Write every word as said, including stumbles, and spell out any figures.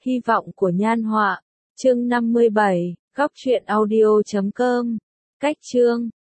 Hy vọng của nhan họa. Chương năm mươi bảy, góc truyện audio chấm com. Cách chương